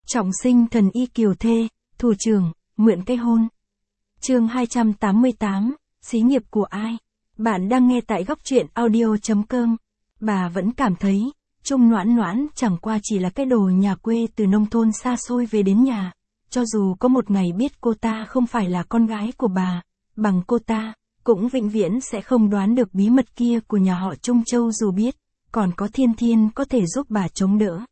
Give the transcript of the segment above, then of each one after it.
Trọng sinh thần y kiều thê, thủ trưởng, mượn cái hôn. Chương 288, xí nghiệp của ai? Bạn đang nghe tại góc truyện audio.com. Bà vẫn cảm thấy, Trung Noãn Noãn chẳng qua chỉ là cái đồ nhà quê từ nông thôn xa xôi về đến nhà. Cho dù có một ngày biết cô ta không phải là con gái của bà, bằng cô ta, cũng vĩnh viễn sẽ không đoán được bí mật kia của nhà họ Trung Châu dù biết, còn có Thiên Thiên có thể giúp bà chống đỡ.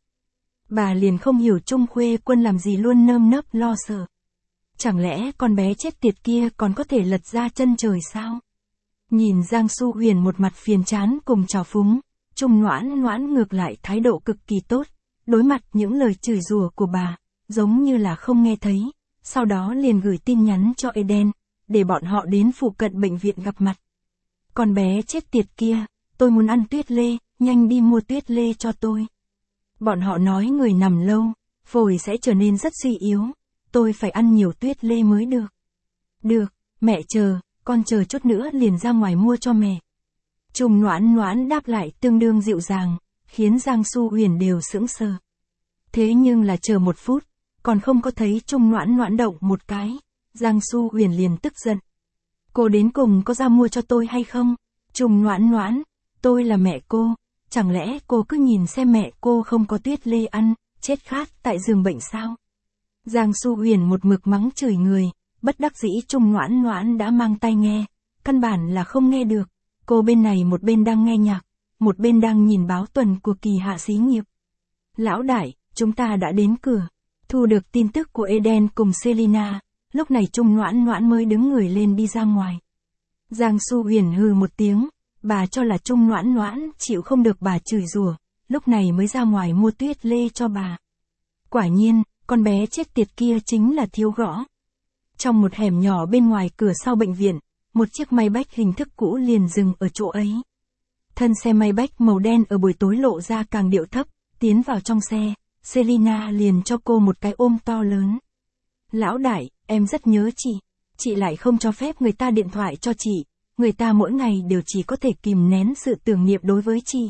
Bà liền không hiểu Trung Khuê Quân làm gì luôn nơm nớp lo sợ. Chẳng lẽ con bé chết tiệt kia còn có thể lật ra chân trời sao? Nhìn Giang Su Huyền một mặt phiền chán cùng trào phúng, Trung Noãn Noãn ngược lại thái độ cực kỳ tốt, đối mặt những lời chửi rủa của bà, giống như là không nghe thấy, sau đó liền gửi tin nhắn cho Eden, để bọn họ đến phụ cận bệnh viện gặp mặt. Con bé chết tiệt kia, tôi muốn ăn tuyết lê, nhanh đi mua tuyết lê cho tôi. Bọn họ nói người nằm lâu, phổi sẽ trở nên rất suy yếu, tôi phải ăn nhiều tuyết lê mới được. Được, mẹ chờ, con chờ chút nữa liền ra ngoài mua cho mẹ. Trung Noãn Noãn đáp lại tương đương dịu dàng, khiến Giang Su Huyền đều sững sờ. Thế nhưng là chờ một phút, còn không có thấy Trung Noãn Noãn động một cái, Giang Su Huyền liền tức giận. Cô đến cùng có ra mua cho tôi hay không? Trung Noãn Noãn, tôi là mẹ cô, chẳng lẽ cô cứ nhìn xem mẹ cô không có tuyết lê ăn, chết khát tại giường bệnh sao? Giang Su Huyền một mực mắng chửi người, bất đắc dĩ Trung Noãn Noãn đã mang tai nghe, căn bản là không nghe được. Cô bên này một bên đang nghe nhạc, một bên đang nhìn báo tuần của kỳ hạ xí nghiệp. Lão đại, chúng ta đã đến cửa. Thu được tin tức của Eden cùng Selina, lúc này Trung Noãn Noãn mới đứng người lên đi ra ngoài. Giang Su Huyền hừ một tiếng, bà cho là Trung Noãn Noãn chịu không được bà chửi rủa, lúc này mới ra ngoài mua tuyết lê cho bà. Quả nhiên, con bé chết tiệt kia chính là thiếu gõ. Trong một hẻm nhỏ bên ngoài cửa sau bệnh viện, một chiếc Maybach hình thức cũ liền dừng ở chỗ ấy. Thân xe Maybach màu đen ở buổi tối lộ ra càng điệu thấp, tiến vào trong xe, Selina liền cho cô một cái ôm to lớn. Lão đại, em rất nhớ chị lại không cho phép người ta điện thoại cho chị, người ta mỗi ngày đều chỉ có thể kìm nén sự tưởng niệm đối với chị.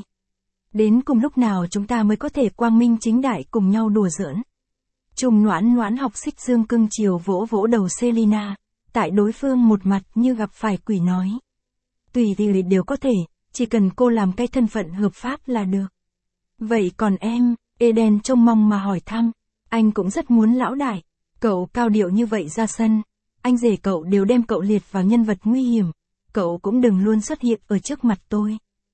Đến cùng lúc nào chúng ta mới có thể quang minh chính đại cùng nhau đùa giỡn. Trung Noãn Noãn học xích dương cưng chiều vỗ vỗ đầu Selina, tại đối phương một mặt như gặp phải quỷ nói. Tùy thì đều có thể, chỉ cần cô làm cái thân phận hợp pháp là được. Vậy còn em, Eden trông mong mà hỏi thăm, anh cũng rất muốn lão đại, cậu cao điệu như vậy ra sân, anh rể cậu đều đem cậu liệt vào nhân vật nguy hiểm, cậu cũng đừng luôn xuất hiện ở trước mặt tôi.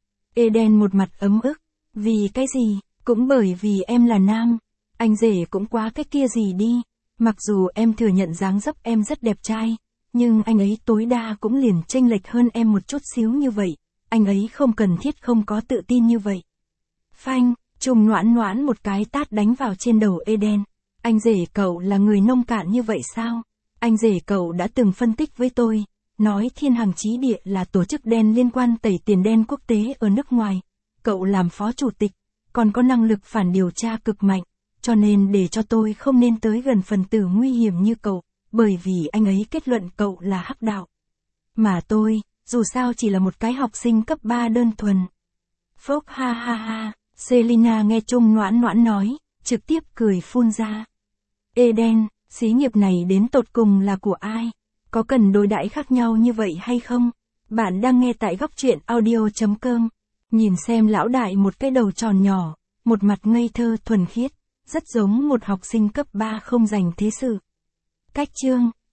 Eden một mặt ấm ức, vì cái gì, cũng bởi vì em là nam, anh rể cũng quá cái kia gì đi, mặc dù em thừa nhận dáng dấp em rất đẹp trai, nhưng anh ấy tối đa cũng liền chênh lệch hơn em một chút xíu như vậy, anh ấy không cần thiết không có tự tin như vậy. Phanh, Trung Noãn Noãn một cái tát đánh vào trên đầu Eden. Anh rể cậu là người nông cạn như vậy sao? Anh rể cậu đã từng phân tích với tôi, nói Thiên Hằng Chí Địa là tổ chức đen liên quan tẩy tiền đen quốc tế ở nước ngoài. Cậu làm phó chủ tịch, còn có năng lực phản điều tra cực mạnh, cho nên để cho tôi không nên tới gần phần tử nguy hiểm như cậu, bởi vì anh ấy kết luận cậu là hắc đạo. Mà tôi, dù sao chỉ là một cái học sinh cấp 3 đơn thuần. Phốc ha ha ha, Selina nghe Trung Noãn Noãn nói, trực tiếp cười phun ra. Eden, xí nghiệp này đến tột cùng là của ai? Có cần đối đãi khác nhau như vậy hay không? Bạn đang nghe tại góc truyện audio.com. Nhìn xem lão đại một cái đầu tròn nhỏ, một mặt ngây thơ thuần khiết, rất giống một học sinh cấp 3 không dành thế sự. Cách chương